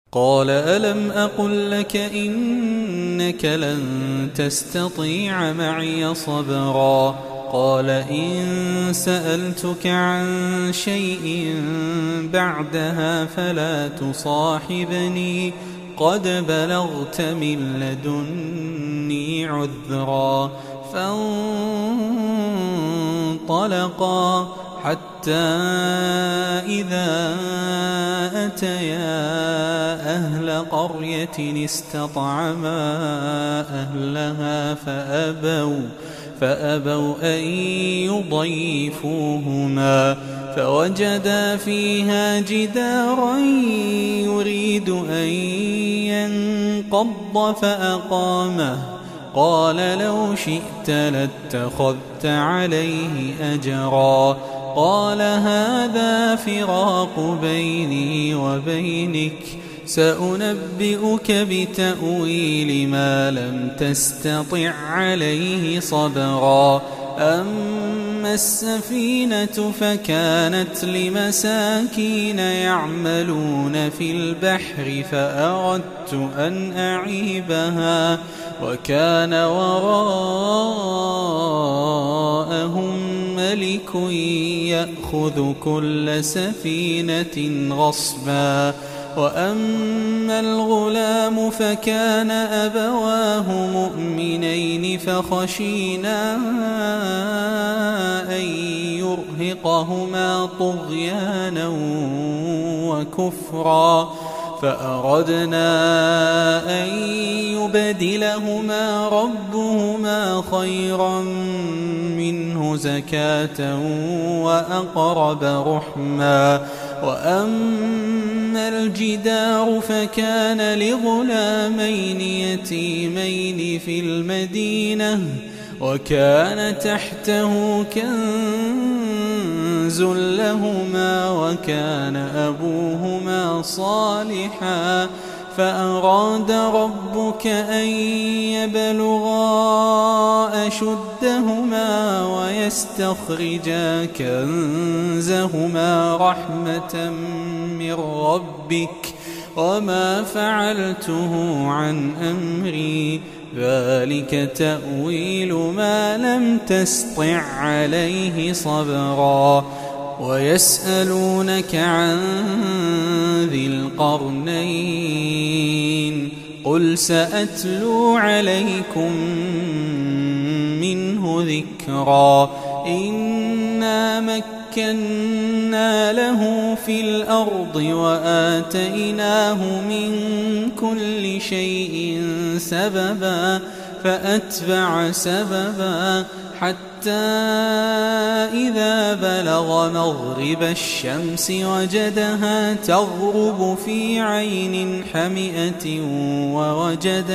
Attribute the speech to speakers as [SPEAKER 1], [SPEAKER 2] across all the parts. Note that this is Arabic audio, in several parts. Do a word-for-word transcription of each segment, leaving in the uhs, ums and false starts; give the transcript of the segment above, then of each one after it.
[SPEAKER 1] قال ألم أقل لك إنك لن تستطيع معي صبرا قال إن سألتك عن شيء بعدها فلا تصاحبني قد بلغت من لدني عذرا فانطلقا حتى إذا أتيا أهل قرية استطعما أهلها فأبوا فأبوا أن يضيفوهما فوجدا فيها جدارا يريد أن ينقض فأقامه قال لو شئت لاتخذت عليه أجرا قال هذا فراق بيني وبينك سأنبئك بتأويل ما لم تستطع عليه صبرا أما السفينة فكانت لمساكين يعملون في البحر فأردت أن أعيبها وكان وراءهم ملك يأخذ كل سفينة غصبا وأما الغلام فكان أبواه مؤمنين فخشينا أن يرهقهما طغيانا وكفرا فأردنا أن يبدلهما ربهما خيرا منه زكاة وأقرب رحما وأما الجدار فكان لغلامين يتيمين في المدينة وكان تحته كنز لهما وكان أبوهما صالحا فأراد ربك أن يبلغا أشدهما ويستخرجا كنزهما رحمة من ربك وما فعلته عن أمري ذلك تأويل ما لم تسطع عليه صبرا ويسألونك عن ذي القرنين قل سأتلو عليكم منه ذكرا إنا مكنا له في الأرض وآتيناه من كل شيء سببا فأتبع سببا حتى إذا بلغ مغرب الشمس وجدها تغرب في عين حمئة ووجد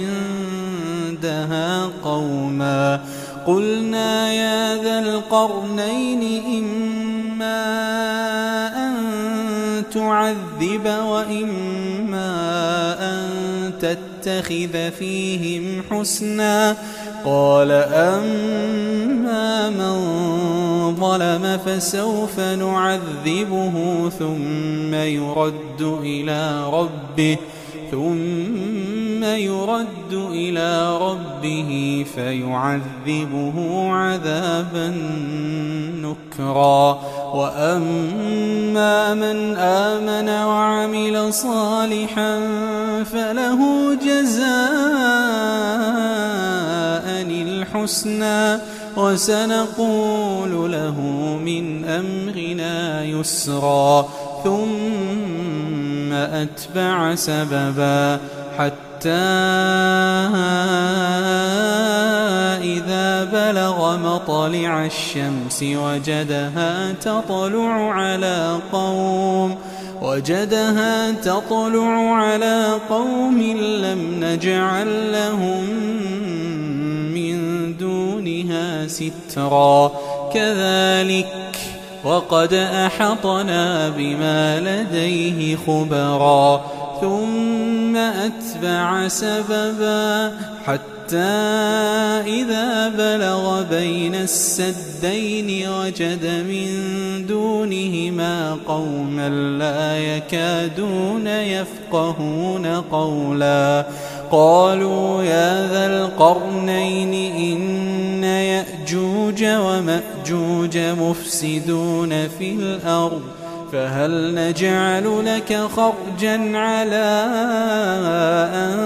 [SPEAKER 1] عندها قوما قلنا يا ذا القرنين إما أن تعذب وإما أن تتخذ فيهم حسنا قال أما من ظلم فسوف نعذبه ثم يرد إلى ربه ثم يرد إلى ربه فيعذبه عذابا نكرا وأما من آمن وعمل صالحا فله جزاء الحسنى وسنقول له من أمرنا يسرا ثم أتبع سببا حتى إذا بلغ مطلع الشمس وجدها تطلع على قوم وجدها تطلع على قوم لم نجعل لهم من دونها سترا كذلك وقد أحطنا بما لديه خبرا ثم أتبع سببا حتى إذا بلغ بين السدين وجد من دونهما قوما لا يكادون يفقهون قولا قالوا يا ذا القرنين إن يأجوج ومأجوج مفسدون في الأرض فهل نجعل لك خرجا على أن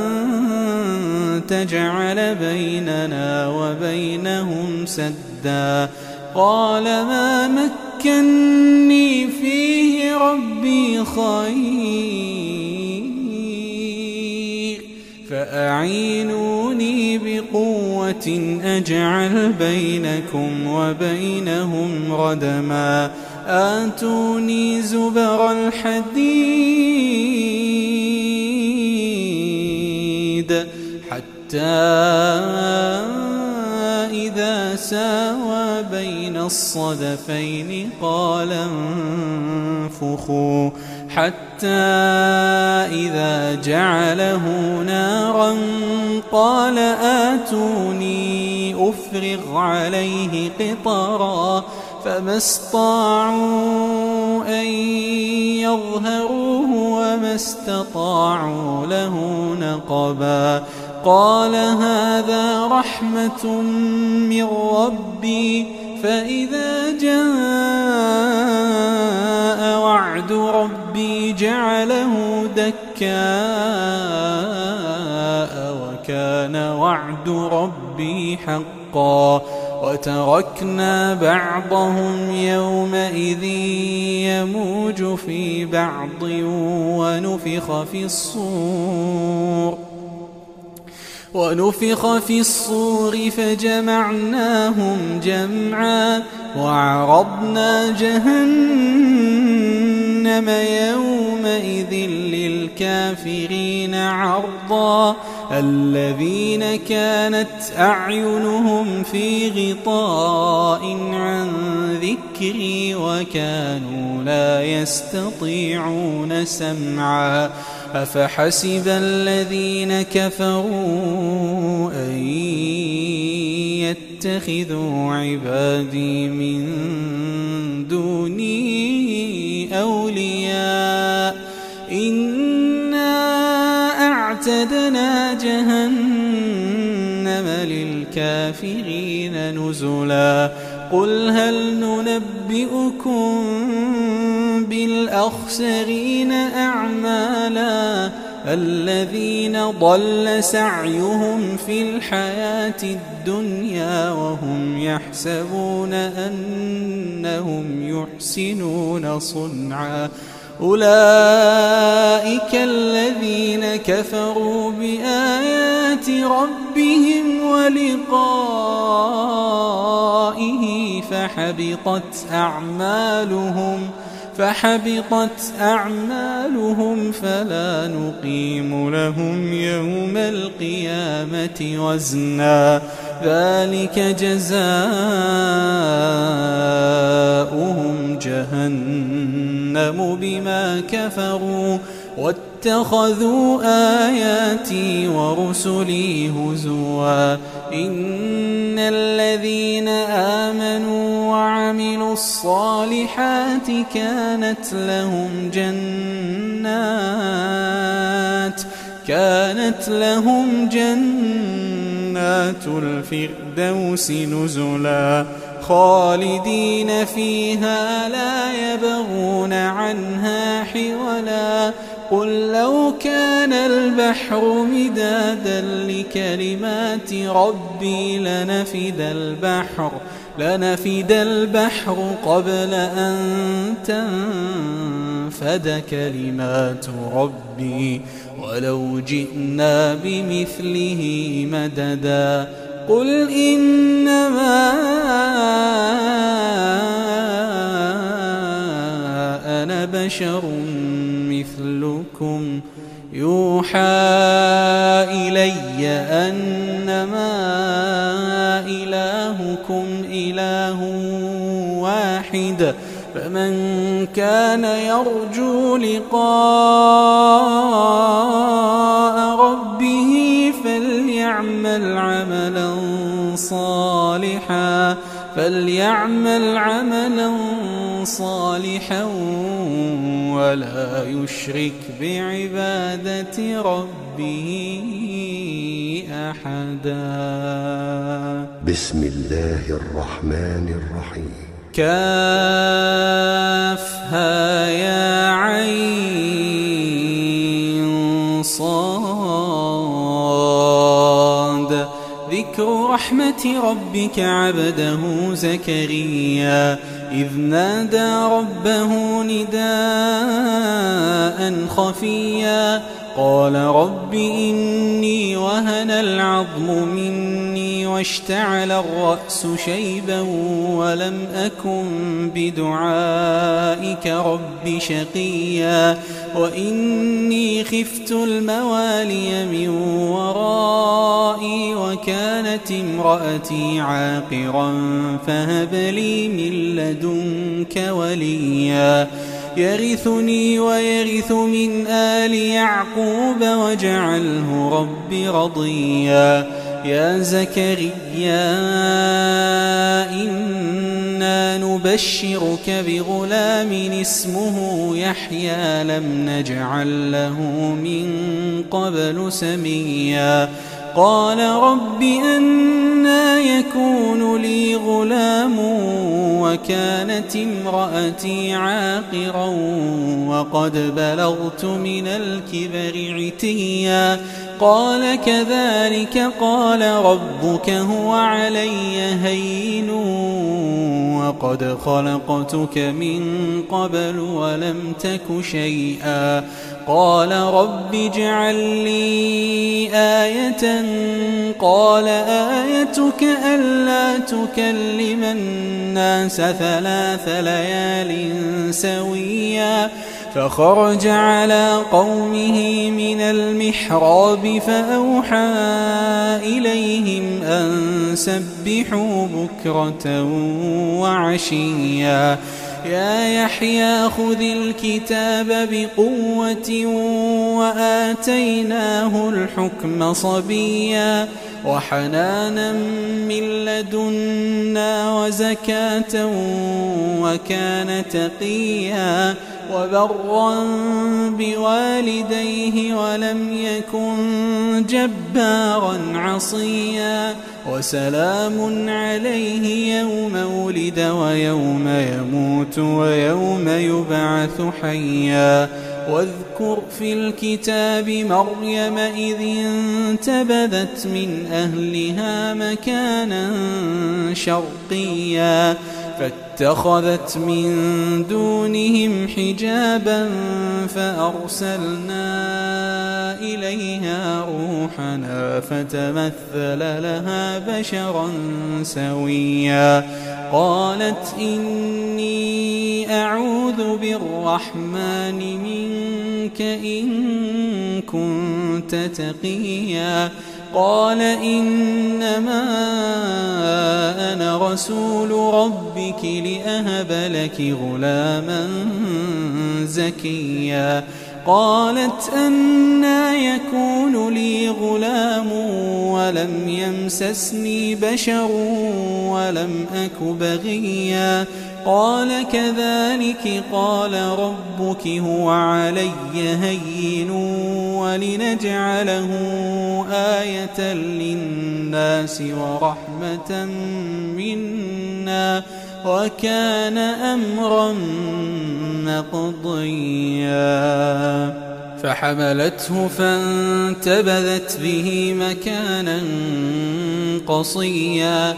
[SPEAKER 1] تجعل بيننا وبينهم سدا قال ما مكني فيه ربي خير فأعينوني بقوة أجعل بينكم وبينهم ردما آتوني زبر الحديد حتى إذا ساوى بين الصدفين قال انفخوا حتى إذا جعله نارا قال آتوني أفرغ عليه قطرا فما استطاعوا أن يظهروه وما استطاعوا له نقبا قال هذا رحمة من ربي فإذا جاء وعد ربي جعله دكاء وكان وعد ربي حقا وتركنا بعضهم يومئذ يموج في بعض ونفخ في الصور ونفخ في الصور فجمعناهم جمعا وعرضنا جهنم يومئذ للكافرين عرضا الذين كانت أعينهم في غطاء عن ذكري وكانوا لا يستطيعون سمعا أفحسب الذين كفروا أن يتخذوا عبادي من دوني أولياء إنا أعتدنا جهنم للكافرين نزلا قل هل ننبئكم بالأخسرين أعمالا الذين ضل سعيهم في الحياة الدنيا وهم يحسبون أنهم يحسنون صنعا أولئك الذين كفروا بآيات ربهم ولقائه فحبطت أعمالهم فحبطت أعمالهم فلا نقيم لهم يوم القيامة وزنا ذلك جزاؤهم جهنم بما كفروا واتخذوا آياتي ورسلي هزوا إن الذين آمنوا وعملوا الصالحات كانت لهم جنات كانت لهم جنات الفردوس نزلا خالدين فيها لا يبغون عنها حولا قل لو كان البحر مدادا لكلمات ربي لنفد البحر لنفد البحر قبل أن تنفد كلمات ربي ولو جئنا بمثله مددا قل إنما أنا بشر مثلكم يوحى إلي أنما إلهكم إله واحد فمن كان يرجو لقاء فليعمل عملا صالحا ولا يشرك بعبادة ربه أحدا.
[SPEAKER 2] بسم الله الرحمن الرحيم.
[SPEAKER 1] كافها يا عين صاد. ذكر رحمة ربك عبده زكريا إذ نادى ربه نداء خفيا قال رب إني وهن العظم مني واشتعل الرأس شيبا ولم أكن بدعائك رب شقيا وإني خفت الموالي من ورائي وكانت امرأتي عاقرا فهب لي من لدنك وليا يرثني ويرث من آل يعقوب واجعله رب رضيا. يا زكريا إنا نبشرك بغلام اسمه يحيى لم نجعل له من قبل سميا قال رب أنى يكون لي غلام وكانت امرأتي عاقرا وقد بلغت من الكبر عتيا قال كذلك قال ربك هو علي هين وقد خلقتك من قبل ولم تك شيئا قال رب اجعل لي آية قال آيتك ألا تكلم الناس ثلاث ليال سويا فخرج على قومه من المحراب فأوحى إليهم أن سبحوا بكرة وعشيا يا يحيى خذ الكتاب بقوة وآتيناه الحكم صبيا وحنانا من لدنا وزكاة وكان تقيا وبرا بوالديه ولم يكن جبارا عصيا وسلام عليه يوم ولد ويوم يموت ويوم يبعث حيا واذكر في الكتاب مريم إذ انتبذت من أهلها مكانا شرقيا فاتخذت من دونهم حجابا فأرسلنا إليها روحنا فتمثل لها بشرا سويا قالت إني أعوذ بالرحمن منك إن كنت تقيا قال إنما أنا رسول ربك لأهب لك غلاما زكيا قالت أنى يكون لي غلام ولم يمسسني بشر ولم أك بغيا قال كذلك قال ربك هو علي هين ولنجعله آية للناس ورحمة منا وكان أمرا مقضيا فحملته فانتبذت به مكانا قصيا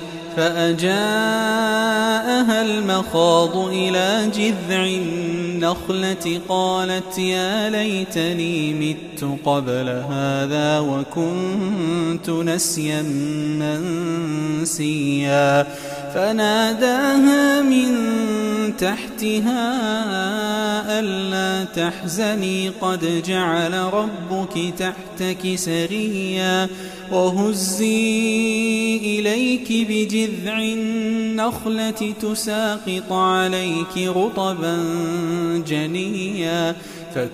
[SPEAKER 1] فأجاءها المخاض إلى جذع النخلة قالت يا ليتني مت قبل هذا وكنت نسيا منسيا فناداها من تحتها ألا تحزني قد جعل ربك تحتك سريا وهزي إليك بجذع النخلة تساقط عليك رطبا جنيا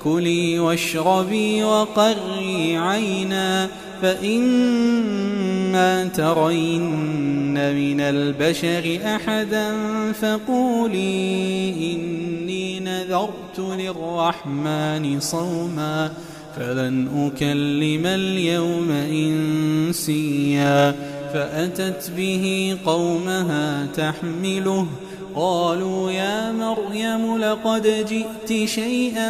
[SPEAKER 1] فكلي واشربي وقري عينا فإما فإما ترين من البشر أحدا فقولي إني نذرت للرحمن صوما فلن أكلم اليوم إنسيا فأتت به قومها تحمله قالوا يا مريم لقد جئت شيئا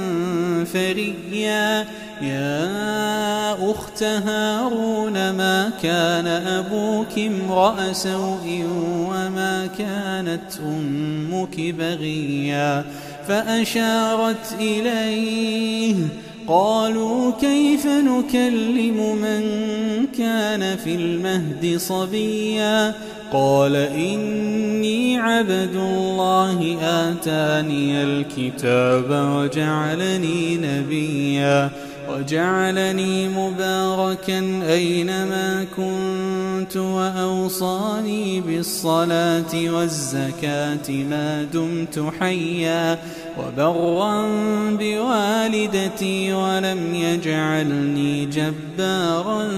[SPEAKER 1] فريا يا أخت هارون ما كان أبوك امرأ سوء وما كانت أمك بغيا فأشارت إليه قالوا كيف نكلم من كان في المهد صبيا قال إني عبد الله آتاني الكتاب وجعلني نبيا وجعلني مباركا أينما كنت وأوصاني بالصلاة والزكاة ما دمت حيا وبرا بوالدتي ولم يجعلني جبارا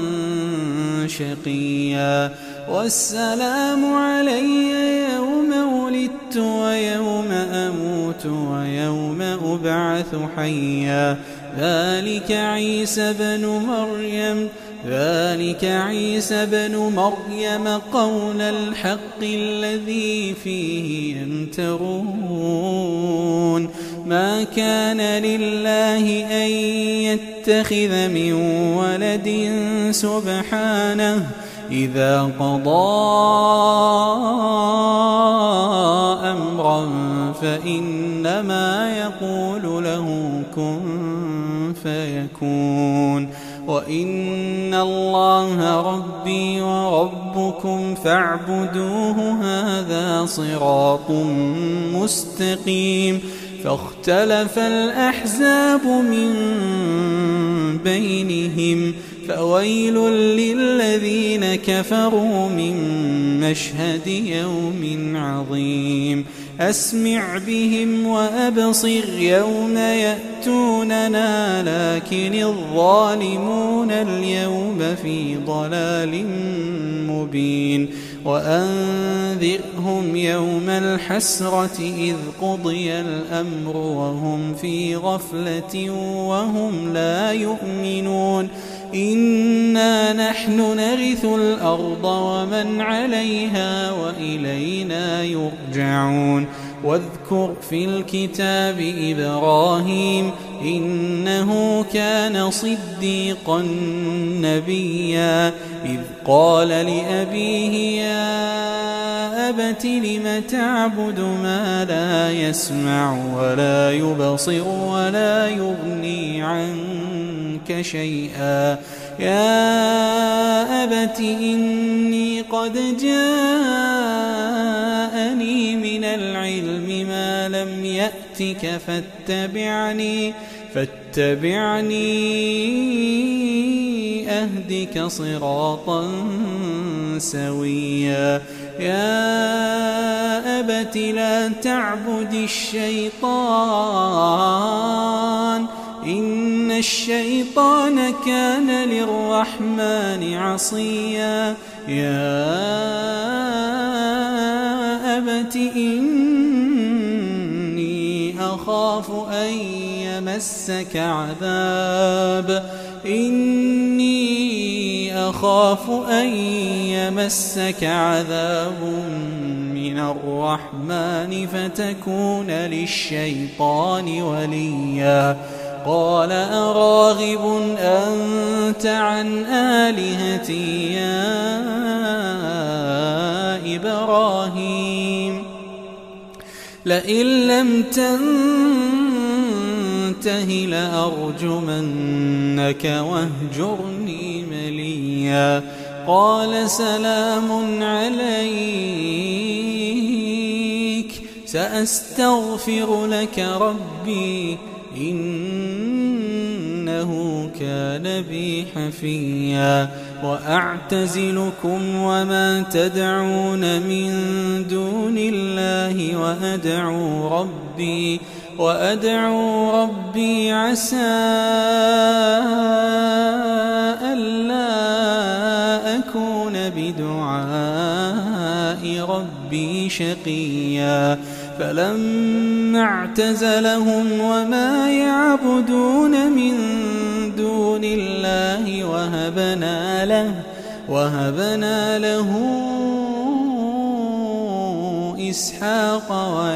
[SPEAKER 1] شقيا والسلام علي يوم ولدت ويوم أموت ويوم أبعث حيا ذلك عيسى بن مريم ذلك عيسى بن مريم قول الحق الذي فيه يمترون ما كان لله أن يتخذ من ولد سبحانه إذا قضى أمرا فإنما يقول له كن فيكون وإن الله ربي وربكم فاعبدوه هذا صراط مستقيم فاختلف الأحزاب من بينهم فويل للذين كفروا من مشهد يوم عظيم أسمع بهم وأبصر يوم يأتوننا لكن الظالمون اليوم في ضلال مبين وأنذرهم يوم الحسرة إذ قضي الأمر وهم في غفلة وهم لا يؤمنون إنا نحن نرث الأرض ومن عليها وإلينا يرجعون واذكر في الكتاب إبراهيم إنه كان صديقا نبيا إذ قال لأبيه يا أبت لم تعبد ما لا يسمع ولا يبصر ولا يغني عنك شيئا يا أبت إني قد جاءني من العلم ما لم يأتك فاتبعني فاتبعني أهدك صراطا سويا يا أبت لا تعبد الشيطان إن الشيطان كان للرحمن عصيا يا أبت إني أخاف أن يمسك عذاب إني أخاف أن يمسك عذاب من الرحمن فتكون للشيطان وليا قال أراغب أنت عن آلهتي يا إبراهيم لئن لم تنته لأرجمنك واهجرني مليا قال سلام عليك سأستغفر لك ربي إنه كان بي حفيا وأعتزلكم وما تدعون من دون الله وأدعو ربي وأدعو ربي عسى ألا أكون شقيا فلما اعتزلهم وما يعبدون من دون الله وهبنا له وهبنا له إسحاق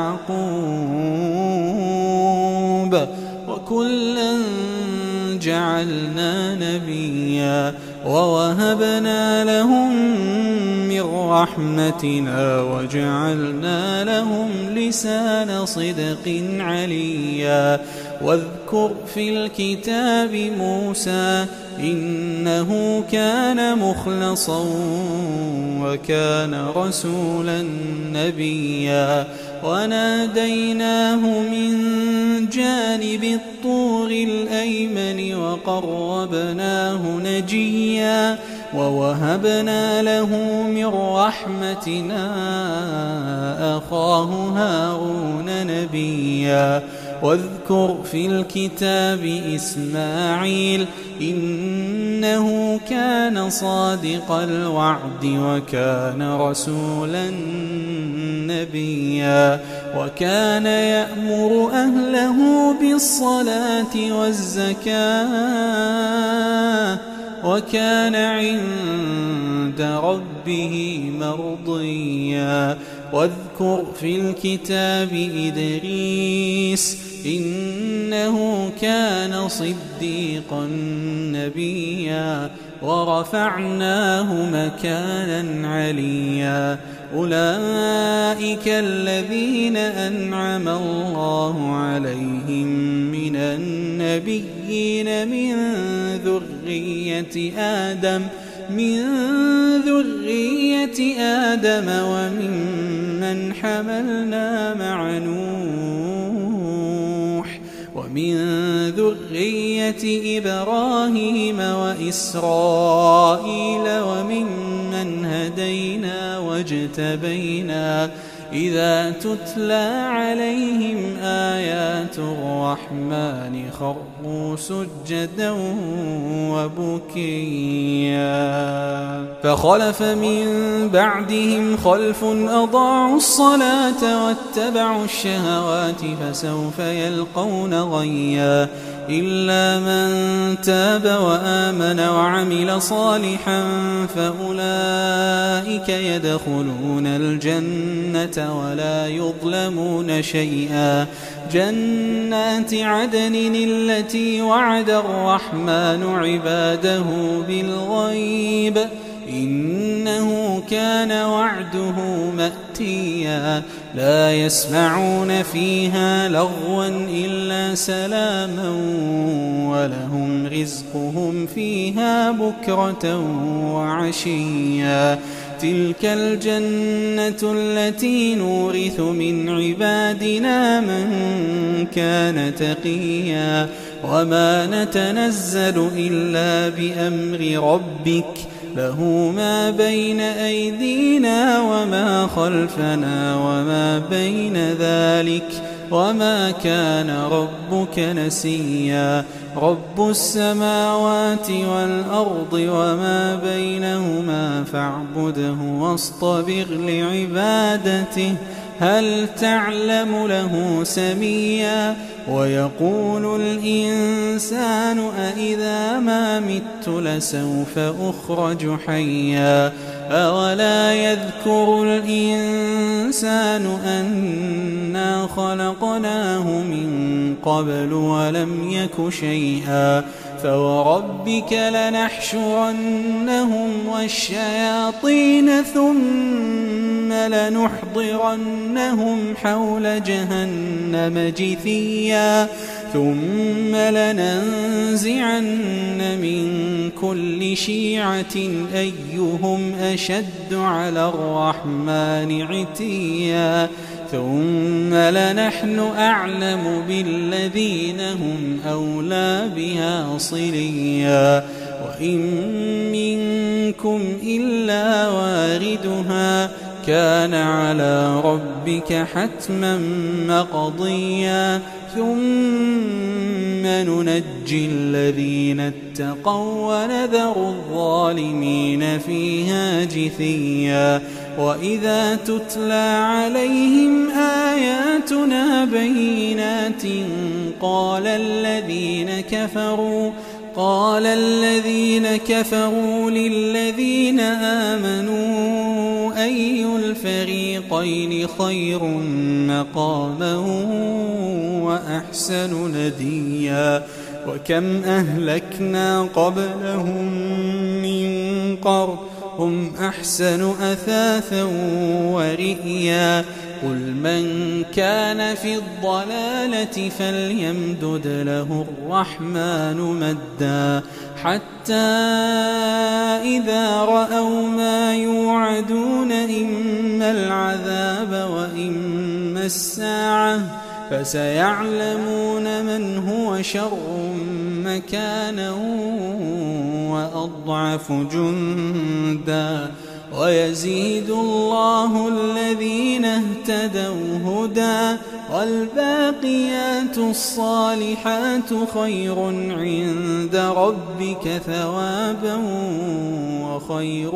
[SPEAKER 1] ويعقوب وكلا جعلنا نبيا ووهبنا لهم من رحمتنا وجعلنا لهم لسان صدق عليا واذكر في الكتاب موسى إنه كان مخلصا وكان رسولا نبيا وناديناه من جانب الطور الأيمن وقربناه نجيا ووهبنا له من رحمتنا أخاه هارون نبيا واذكر في الكتاب إسماعيل إنه كان صادق الوعد وكان رسولا نبيا وكان يأمر أهله بالصلاة والزكاة وكان عند ربه مرضيا واذكر في الكتاب إدريس إنه كان صديقا نبيا ورفعناه مكانا عليا أولئك الذين أنعم الله عليهم من النبيين من ذرية آدم من ذرية آدم وممن حملنا مع نوح ومن ذرية إبراهيم وإسرائيل وممن هدينا واجتبينا إذا تتلى عليهم آيات الرحمن خروا سجدا وبكيا فخلف من بعدهم خلف أضاعوا الصلاة واتبعوا الشهوات فسوف يلقون غيا إلا من تاب وآمن وعمل صالحا فأولئك يدخلون الجنة ولا يظلمون شيئا جنات عدن التي وعد الرحمن عباده بالغيب إنه كان وعده مأتيا لا يسمعون فيها لغوا إلا سلاما ولهم رزقهم فيها بكرة وعشيا تلك الجنة التي نورث من عبادنا من كان تقيا وما نتنزل إلا بأمر ربك له ما بين أيدينا وما خلفنا وما بين ذلك وما كان ربك نسيا رب السماوات والأرض وما بينهما فاعبده واصطبر لعبادته هل تعلم له سميا ويقول الإنسان أإذا ما مت لسوف أخرج حيا أولا يذكر الإنسان أنا خلقناه من قبل ولم يك شيئا فوربك لنحشرنهم والشياطين ثم لنحضرنهم حول جهنم جثيا ثم لننزعن من كل شيعة أيهم أشد على الرحمن عتيا ثم لنحن أعلم بالذين هم أولى بها صليا وإن منكم إلا واردها كان على ربك حتما مقضيا ثم ننجي الذين اتقوا ونذر الظالمين فيها جثيا وإذا تتلى عليهم آياتنا بينات قال الذين كفروا قال الذين كفروا للذين آمنوا أي الفريقين خير مقاما وأحسن نديا وكم أهلكنا قبلهم من قرن هم أحسن أثاثا ورئيا قل من كان في الضلالة فليمدد له الرحمن مدا حتى إذا رأوا ما يوعدون إما العذاب وإما الساعة فسيعلمون من هو شر مكانا وأضعف جندا ويزيد الله الذين اهتدوا هدى والباقيات الصالحات خير عند ربك ثوابا وخير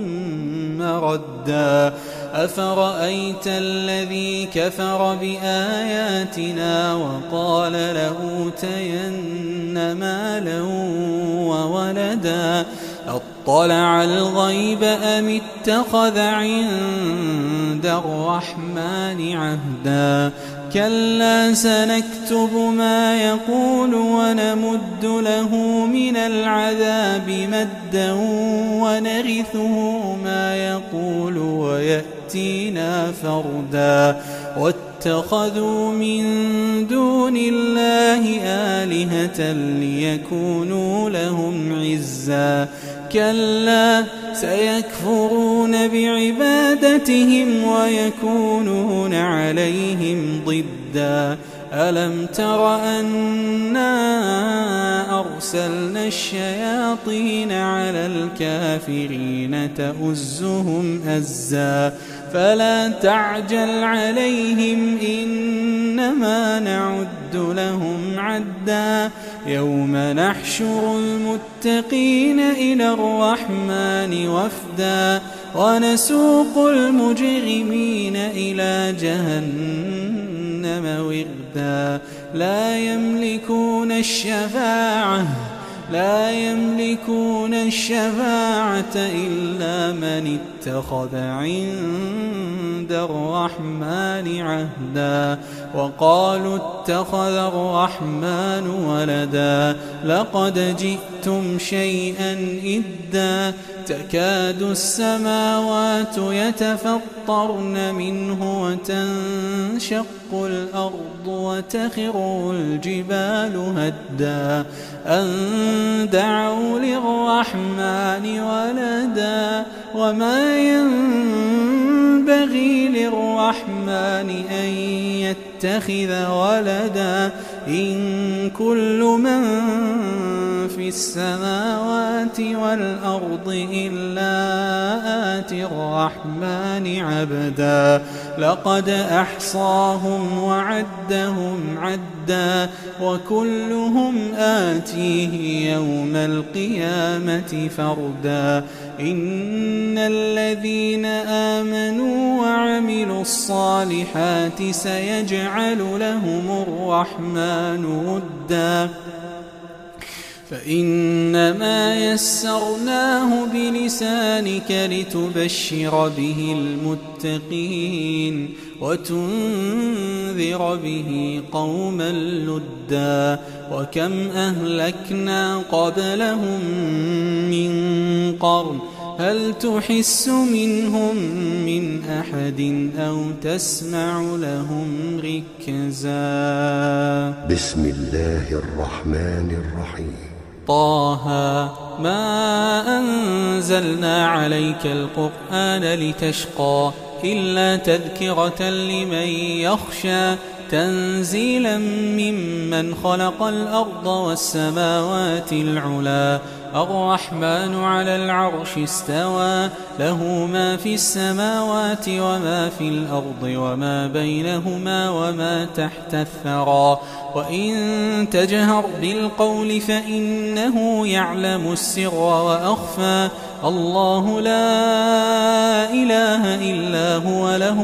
[SPEAKER 1] مردا أفرأيت الذي كفر بآياتنا وقال لأوتين مالا وولدا أطلع الغيب أم اتخذ عند الرحمن عهدا كلا سنكتب ما يقول ونمد له من العذاب مدا ونرثه ما يقول ويأتينا فردا واتخذوا من دون الله آلهة ليكونوا لهم عزا كلا سيكفرون بعبادتهم ويكونون عليهم ضدا ألم تر أنا أرسلنا الشياطين على الكافرين تؤزهم أزا فلا تعجل عليهم إنما نعد لهم عدا يوم نحشر المتقين إلى الرحمن وفدا ونسوق المجرمين إلى جهنم وردا لا يملكون الشفاعة لا يملكون الشفاعة إلا من اتخذ عند الرحمن عهدا وقالوا اتخذ الرحمن ولدا لقد جئتم شيئا إدا تكاد السماوات يتفطرن منه وتنشق الأرض وتخر الجبال هدا أن دعوا للرحمن ولدا وما ينبغي للرحمن أن يتخذ ولدا إن كل من في السماوات والأرض إلا آتي الرحمن عبدا لقد أحصاهم وعدهم عدا وكلهم آتيه يوم القيامة فردا إن الذين آمنوا وعملوا الصالحات سيجعل لهم الرحمن ودا فإنما يسرناه بلسانك لتبشر به المتقين وتنذر به قوما لدا وكم أهلكنا قبلهم من قرن هل تحس منهم من أحد أو تسمع لهم ركزا
[SPEAKER 2] بسم الله الرحمن الرحيم
[SPEAKER 1] طه ما أنزلنا عليك القرآن لتشقى إلا تذكرة لمن يخشى تنزيلا ممن خلق الأرض والسماوات العلا الرحمن على العرش استوى له ما في السماوات وما في الأرض وما بينهما وما تحت الثرى وإن تجهر بالقول فإنه يعلم السر وأخفى الله لا إله إلا هو له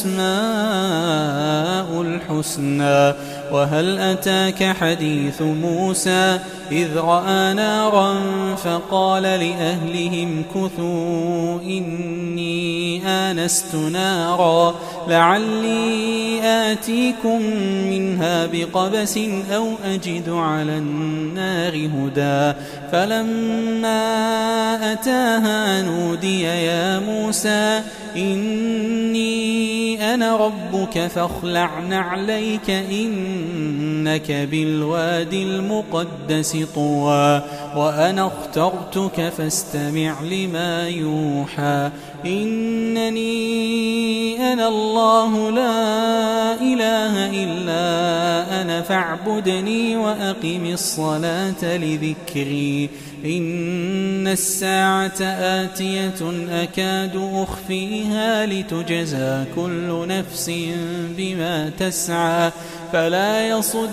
[SPEAKER 1] الأسماء الحسنى وهل أتاك حديث موسى إذ رأى نارا فقال لأهلهم كثوا إني آنست نارا لعلي آتيكم منها بقبس أو أجد على النار هدى فلما أتاها نودي يا موسى إني أنا ربك فاخلع نعليك إنك بالوادي المقدس طوى وأنا اخترتك فاستمع لما يوحى إنني أنا الله لا إله إلا أنا فاعبدني وأقم الصلاة لذكري إن الساعة آتية أكاد أخفيها لتجزى كل نفس بما تسعى فلا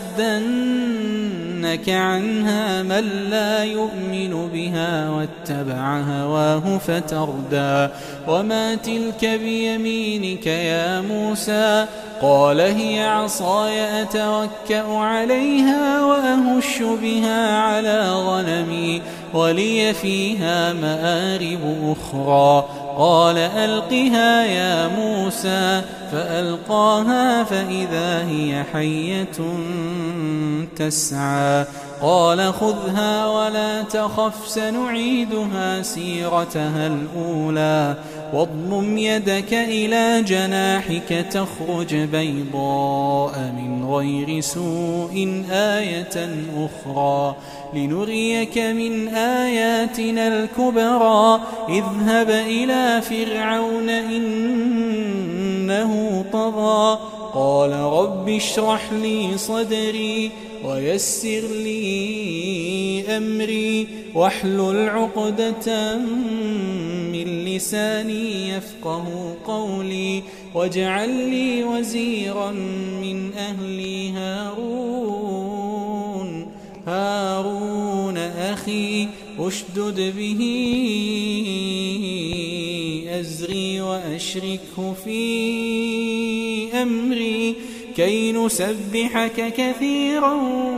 [SPEAKER 1] يصدنك عنها من لا يؤمن بها واتبع هواه فتردى وما تلك بيمينك يا موسى قال هي عصاي أتوكأ عليها وأهش بها على غنمي ولي فيها مآرب أخرى قال ألقها يا موسى فألقاها فإذا هي حية تسعى قال خذها ولا تخف سنعيدها سيرتها الأولى واضمم يدك إلى جناحك تخرج بيضاء من غير سوء آية أخرى لنريك من آياتنا الكبرى اذهب إلى فرعون إنه طغى قال رب اشرح لي صدري ويسر لي أمري واحلل عقدة من لساني يفقه قولي واجعل لي وزيرا من أهلي هارون هارون أخي أشدد به أزري وأشركه في أمري كي نسبحك كثيرا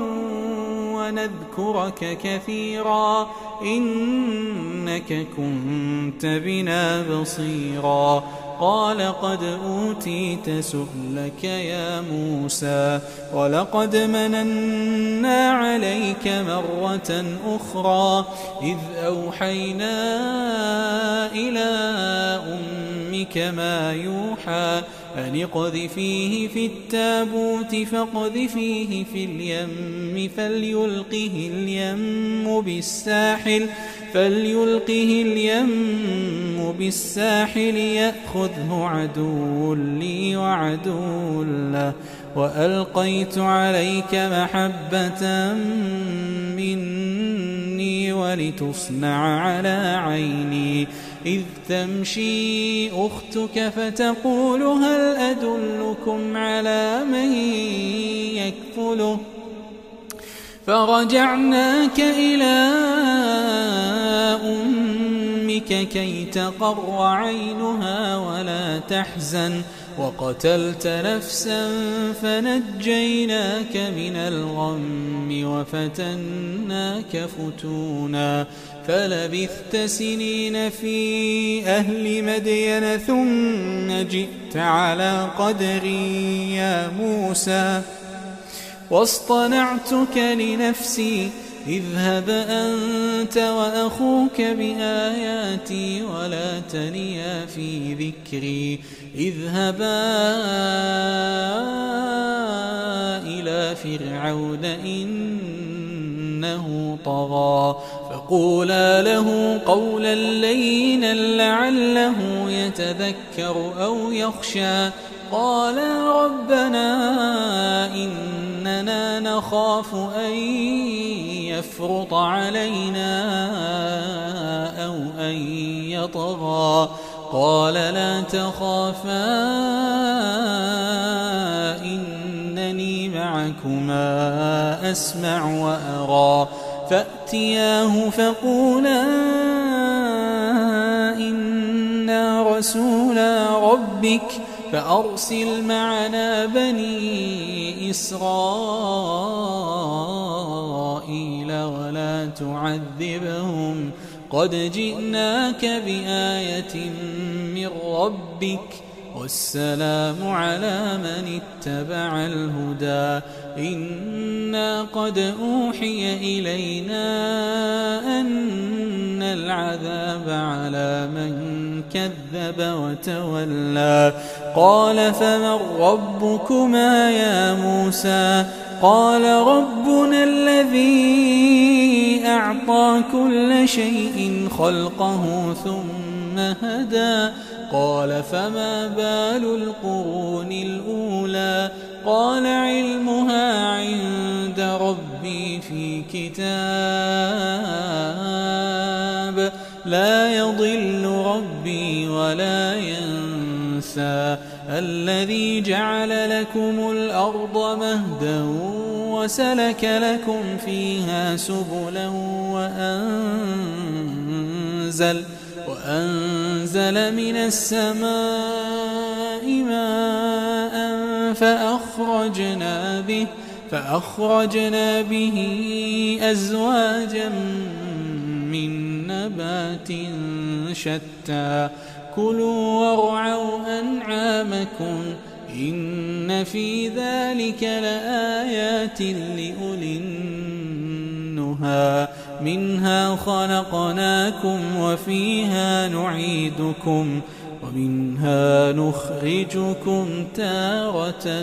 [SPEAKER 1] ونذكرك كثيرا إنك كنت بنا بصيرا قال قد أوتيت سؤلك يا موسى ولقد مننا عليك مرة أخرى إذ أوحينا إلى أمك ما يوحى أن اقذفيه في التابوت فاقذفيه في اليم فليلقه اليم بالساحل فليلقه اليم بالساحل يأخذه عدو لي وعدو له وألقيت عليك محبة مني ولتصنع على عيني إذ تمشي أختك فتقول هل أدلكم على من يكفله فرجعناك إلى أمك كي تقر عينها ولا تحزن وقتلت نفسا فنجيناك من الغم وفتناك فتونا فلبثت سنين في أهل مدين ثم جئت على قدري يا موسى واصطنعتك لنفسي اذهب أنت وأخوك بآياتي ولا تنيا في ذكري اذهبا إلى فرعون إنه طغى فقولا له قولا لينا لعله يتذكر أو يخشى قال ربنا إننا نخاف أن يفرط علينا أو أن يطغى قال لا تخافا إنني معكما أسمع وأرى فأتياه فقولا إنا رسولا ربك فأرسل معنا بني إسرائيل ولا تعذبهم قد جئناك بآية من ربك والسلام على من اتبع الهدى إنا قد أوحي إلينا أن العذاب على من كذب وتولى قال فمن ربكما يا موسى قال ربنا الذي أعطى كل شيء خلقه ثم هدى قال فما بال القرون الأولى قال علمها عند ربي في كتاب لا يضل ربي ولا ينسى الذي جعل لكم الأرض مهدا وسلك لكم فيها سبلا وأنزل وأنزل من السماء ماء فأخرجنا به فأخرجنا به أزواجا من نبات شتى كلوا وارعوا أنعامكم إن في ذلك لآيات لأولي النهى منها خلقناكم وفيها نعيدكم ومنها نخرجكم تارة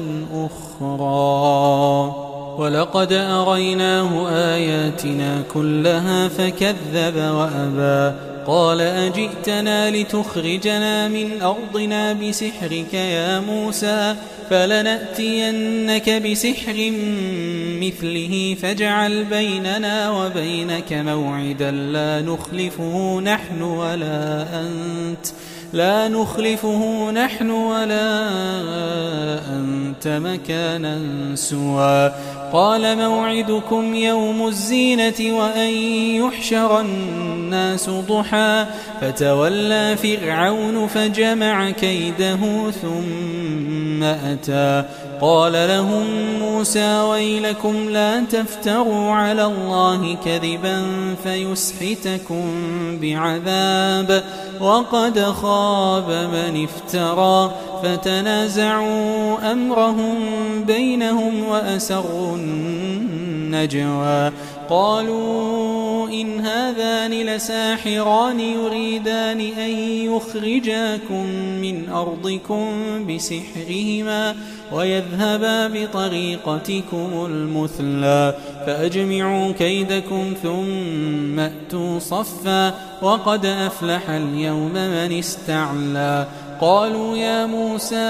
[SPEAKER 1] أخرى ولقد أريناه آياتنا كلها فكذب وأبى قال أجئتنا لتخرجنا من أرضنا بسحرك يا موسى فلنأتينك بسحر مثله فاجعل بيننا وبينك موعدا لا نخلفه نحن ولا أنت لا نخلفه نحن ولا أنت مكانا سوى قال موعدكم يوم الزينة وأن يحشر الناس ضحى فتولى فرعون فجمع كيده ثم أتى قال لهم موسى ويلكم لا تفتروا على الله كذبا فيسحتكم بعذاب وقد خاب من افترى فتنازعوا أمرهم بينهم وأسروا النجوى قالوا إن هذان لساحران يريدان أن يخرجاكم من أرضكم بسحرهما ويذهبا بطريقتكم المثلى فأجمعوا كيدكم ثم أتوا صفا وقد أفلح اليوم من استعلى قالوا يا موسى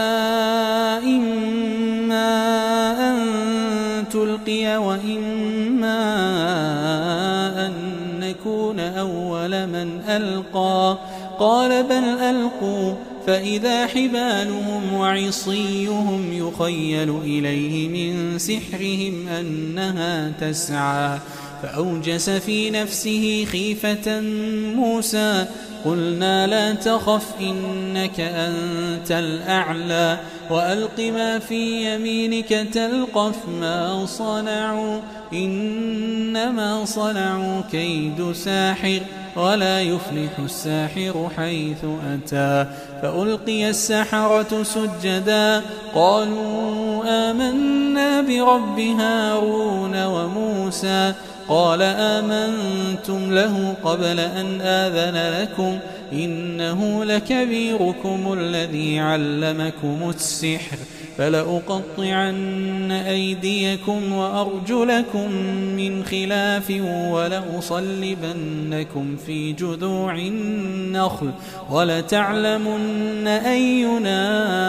[SPEAKER 1] إما أن تلقي وإما أن نكون أول من ألقى قال بل ألقوا فإذا حبالهم وعصيهم يخيل إليه من سحرهم أنها تسعى فأوجس في نفسه خيفة موسى قلنا لا تخف إنك أنت الأعلى وألق ما في يمينك تلقف ما صنعوا إنما صنعوا كيد ساحر ولا يفلح الساحر حيث أتى فألقي السحرة سجدا قالوا آمنا برب هارون وموسى قال آمنتم له قبل أن آذن لكم إنه لكبيركم الذي علمكم السحر فلأقطعن أيديكم وأرجلكم من خلاف ولأصلبنكم في جذوع النخل ولتعلمن أينا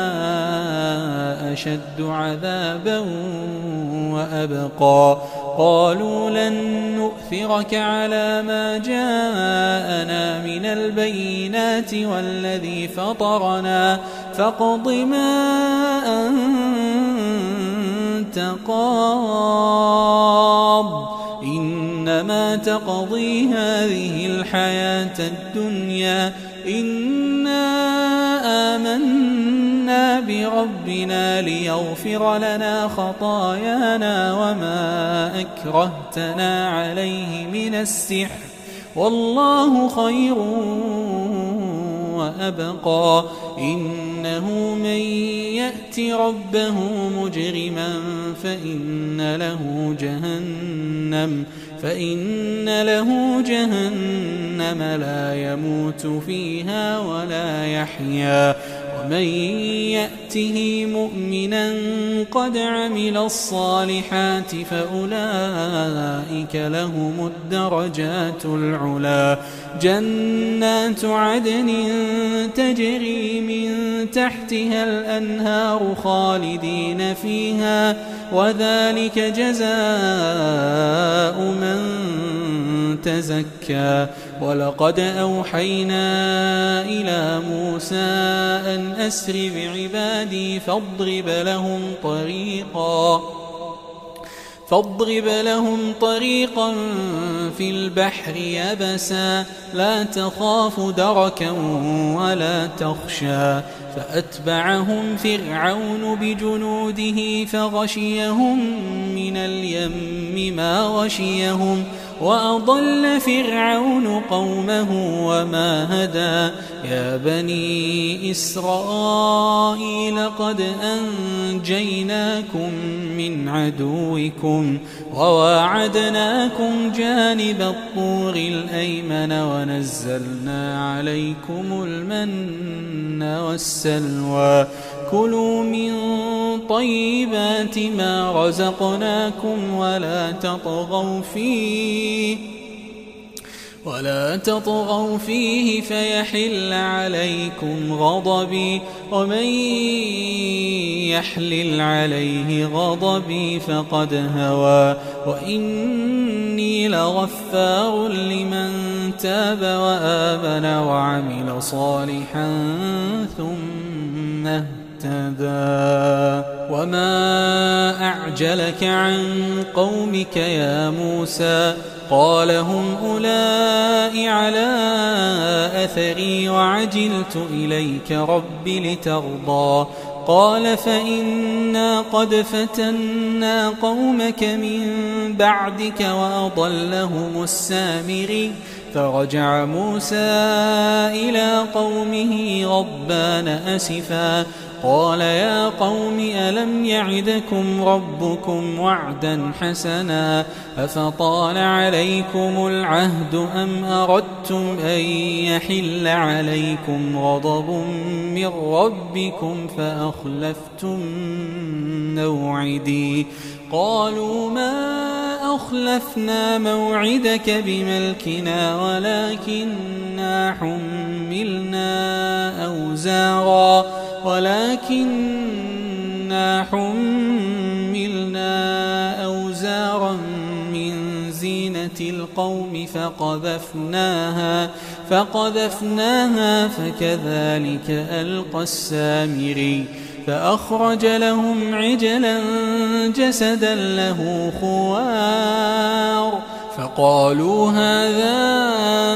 [SPEAKER 1] أشد عذابا وأبقى قالوا لن نؤثرك على ما جاءنا من البينات والذي فطرنا فاقض ما أنت قاض إنما تقضي هذه الحياة الدنيا إنا آمنا بربنا ليغفر لنا خطايانا وما أكرهتنا عليه من السحر والله خير وأبقى إنه من يأت ربه مجرما فإن له جهنم فإن له جهنم لا يموت فيها ولا يحيا ومن يأته مؤمنا قد عمل الصالحات فأولئك لهم الدرجات العلا جنات عدن تجري من تحتها الأنهار خالدين فيها وذلك جزاء من تزكى ولقد أوحينا إلى موسى أن أسر بعبادي فاضرب لهم طريقا فاضرب لهم طريقا في البحر يبسا لا تخاف دركا ولا تخشى فأتبعهم فرعون بجنوده فغشيهم من اليم ما غشيهم وأضل فرعون قومه وما هدى يا بني إسرائيل قد أنجيناكم من عدوكم وواعدناكم جانب الطور الأيمن ونزلنا عليكم المن والسلوى كلوا من طيبات ما رزقناكم ولا تطغوا فيه ولا تطغوا فيه فيحل عليكم غضبي ومن يحلل عليه غضبي فقد هوى وإني لغفار لمن تاب وآمن وعمل صالحا ثم اهتدى وما أعجلك عن قومك يا موسى قال هم أولئك على أثري وعجلت إليك رب لترضى قال فإنا قد فتنا قومك من بعدك وأضلهم السامري فرجع موسى إلى قومه غضبان أسفا قال يا قوم ألم يعدكم ربكم وعدا حسنا أفطال عليكم العهد أم أردتم أن يحل عليكم غضب من ربكم فأخلفتم موعدي قالوا ما أخلفنا موعدك بملكنا ولكننا حملنا أوزارا ولكننا حملنا أوزارا من زينة القوم فقذفناها فقذفناها فكذلك ألقى السامري فأخرج لهم عجلا جسدا له خوار فقالوا هذا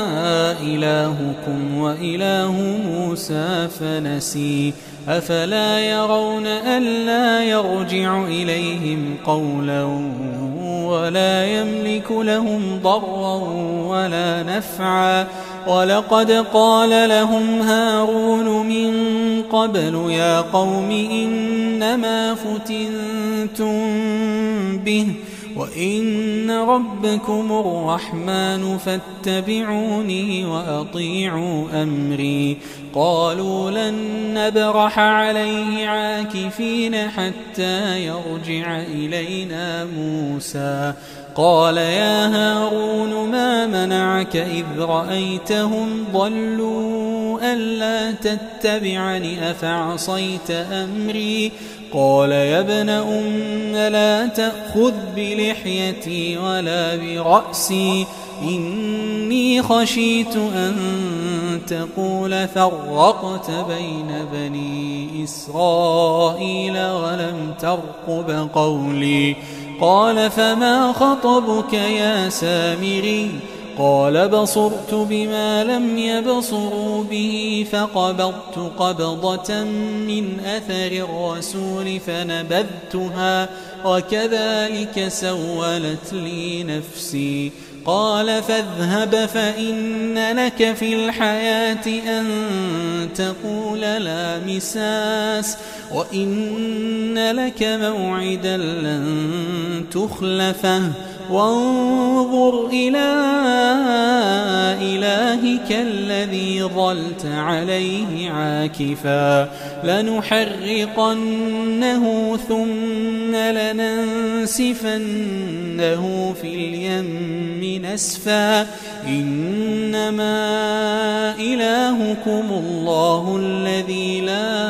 [SPEAKER 1] إلهكم وإله موسى فنسي أفلا يرون ألا يرجع إليهم قولا ولا يملك لهم ضرا ولا نفعا ولقد قال لهم هارون من قبل يا قوم إنما فتنتم به وإن ربكم الرحمن فاتبعوني وأطيعوا أمري. قالوا لن نبرح عليه عاكفين حتى يرجع إلينا موسى. قال يا هارون ما منعك إذ رأيتهم ضلوا ألا تتبعني أفعصيت أمري؟ قال يا ابن أم لا تأخذ بلحيتي ولا برأسي إني خشيت أن تقول فرقت بين بني إسرائيل ولم ترقب قولي. قال فما خطبك يا سامري؟ قال بصرت بما لم يبصروا به فقبضت قبضة من أثر الرسول فنبذتها وكذلك سولت لي نفسي. قال فاذهب فإن لك في الحياة أن تقول لا مساس وإن لك موعدا لن تخلفه وانظر إلى إلهك الذي ظلت عليه عاكفا لنحرقنه ثم لننسفنه في اليم نسفا إنما إلهكم الله الذي لا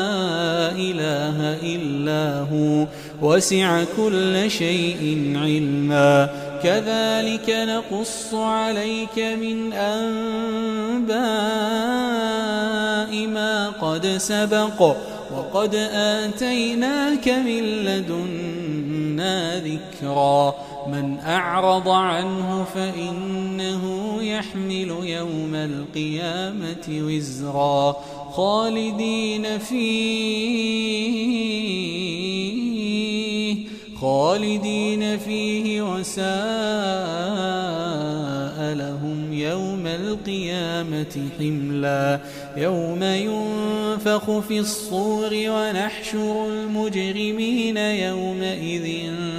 [SPEAKER 1] إله إلا هو وسع كل شيء علما. كذلك نقص عليك من أنباء ما قد سبق وقد آتيناك من لدنا ذكرا. من أعرض عنه فإنه يحمل يوم القيامة وزرا خالدين فيه خالدين فيه وساء لهم يوم القيامة حملا. يوم ينفخ في الصور ونحشر المجرمين يومئذ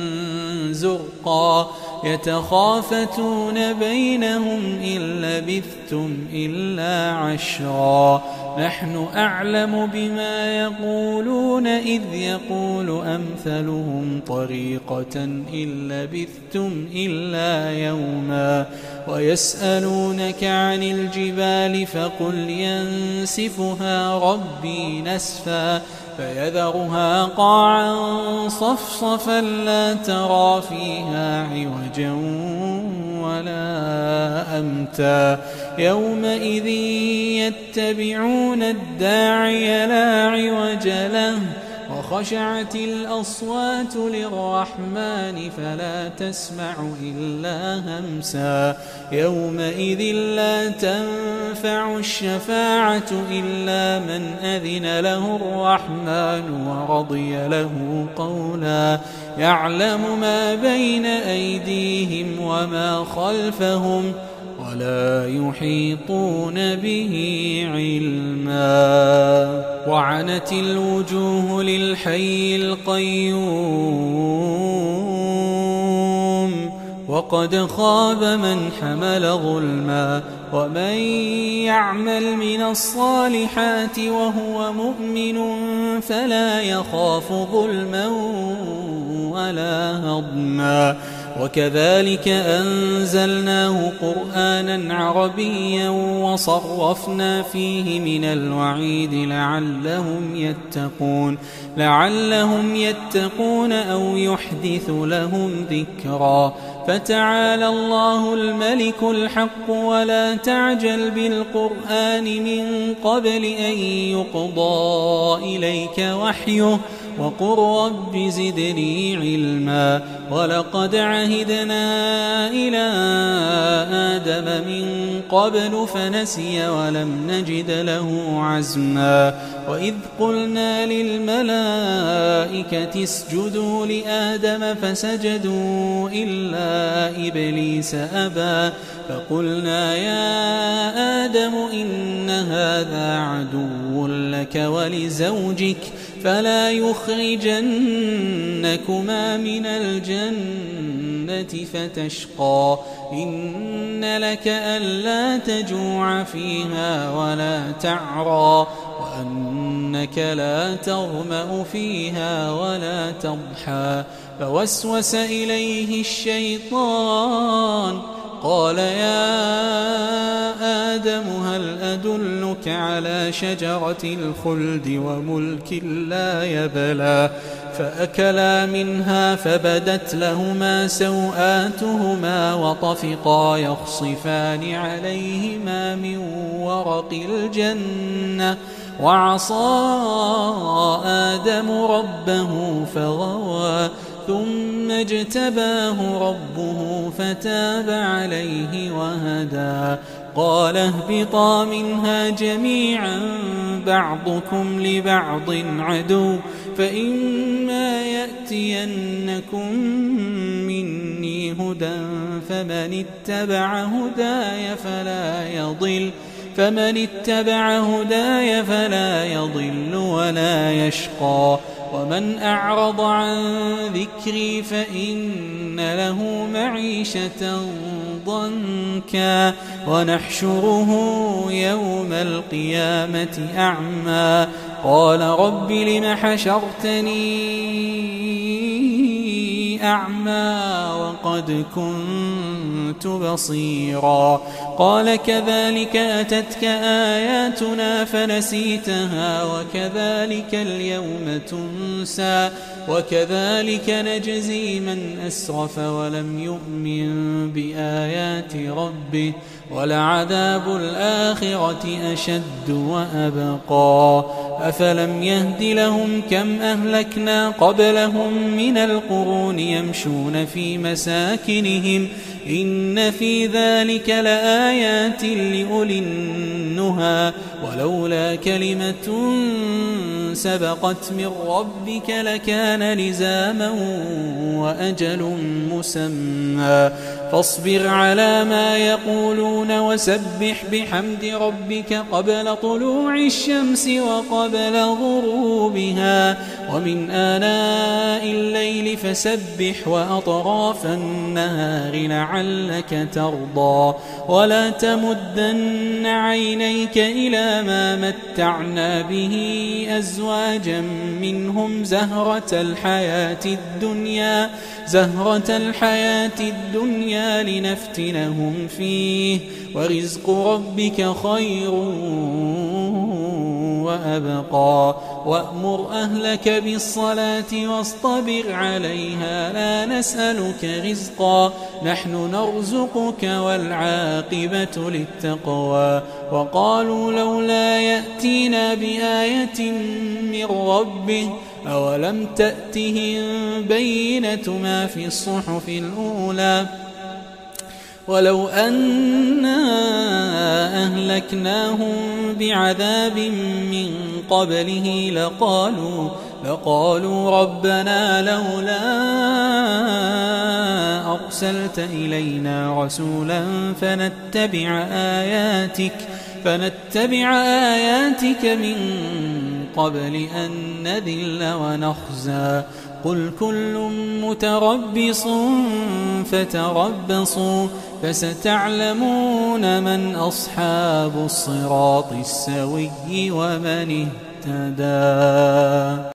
[SPEAKER 1] زرقا يتخافتون بينهم إن لبثتم إلا عشرا. نحن أعلم بما يقولون إذ يقول أمثلهم طريقة إن لبثتم إلا يوما. ويسألونك عن الجبال فقل ينسفها ربي نسفا فيذرها قاعا صفصفا لا ترى فيها عوجا ولا أمتا. يومئذ يتبعون الداعي لا عوج له وخشعت الأصوات للرحمن فلا تسمع إلا همسا. يومئذ لا تنفع الشفاعة إلا من أذن له الرحمن ورضي له قولا. يعلم ما بين أيديهم وما خلفهم ولا يحيطون به علما. وعنت الوجوه للحي القيوم وقد خاب من حمل ظلما. ومن يعمل من الصالحات وهو مؤمن فلا يخاف ظلما ولا هضما. وكذلك أنزلناه قرآنا عربيا وصرفنا فيه من الوعيد لعلهم يتقون لعلهم يتقون أو يحدث لهم ذكرا. فتعالى الله الملك الحق ولا تعجل بالقرآن من قبل أن يقضى إليك وحيه وقل رب زدني علما. ولقد عهدنا إلى آدم من قبل فنسي ولم نجد له عزما. وإذ قلنا للملائكة اسجدوا لآدم فسجدوا إلا إبليس أبى فقلنا يا آدم إن هذا عدو لك ولزوجك فلا يخرجنكما من الجنة الجنة فتشقى إن لك ألا تجوع فيها ولا تعرى وأنك لا تظمأ فيها ولا تضحى فوسوس إليه الشيطان قال يا آدم هل أدلك على شجرة الخلد وملك لا يبلى فأكلا منها فبدت لهما سوآتهما وطفقا يخصفان عليهما من ورق الجنة وعصى آدم ربه فغوى ثم اجتباه ربه فتاب عليه وهدى قال اهبطا منها جميعا بعضكم لبعض عدو فإما يأتينكم مني هدى فمن اتبع هداي فلا يضل فمن اتبع هداي فلا يضل ولا يشقى ومن أعرض عن ذكري فإن له معيشة ضنكا ونحشره يوم القيامة أعمى قال رب لم حشرتني أعمى وقد كنت بصيرا قال كذلك أتتك آياتنا فنسيتها وكذلك اليوم تنسى وكذلك نجزي من أسرف ولم يؤمن بآيات ربه ولعذاب الآخرة أشد وأبقى أفلم يهد لهم كم أهلكنا قبلهم من القرون يمشون في مساكنهم إن في ذلك لآيات لأولي النهى ولولا كلمة سبقت من ربك لكان لزاما وأجل مسمى فاصبر على ما يقولون وسبح بحمد ربك قبل طلوع الشمس وقبل غروبها ومن آناء الليل فسبح وأطراف النهار لعلك ترضى ولا تمدن عينيك إلى ما متعنا به أزواجا منهم زهرة الحياة الدنيا زهرة الحياة الدنيا لنفتنهم فيه ورزق ربك خير وأبقى وأمر أهلك بالصلاة واصطبر عليها لا نسألك رزقا نحن نرزقك والعاقبة للتقوى وقالوا لولا يأتينا بآية من ربه أولم تأتهم بينة ما في الصحف الأولى ولو أنا أهلكناهم بعذاب من قبله لقالوا لقالوا ربنا لولا أرسلت إلينا رسولا فنتبع آياتك فنتبع آياتك من قبل أن نذل ونخزى قل كل متربص فتربصوا فستعلمون من أصحاب الصراط السوي ومن اهتدى.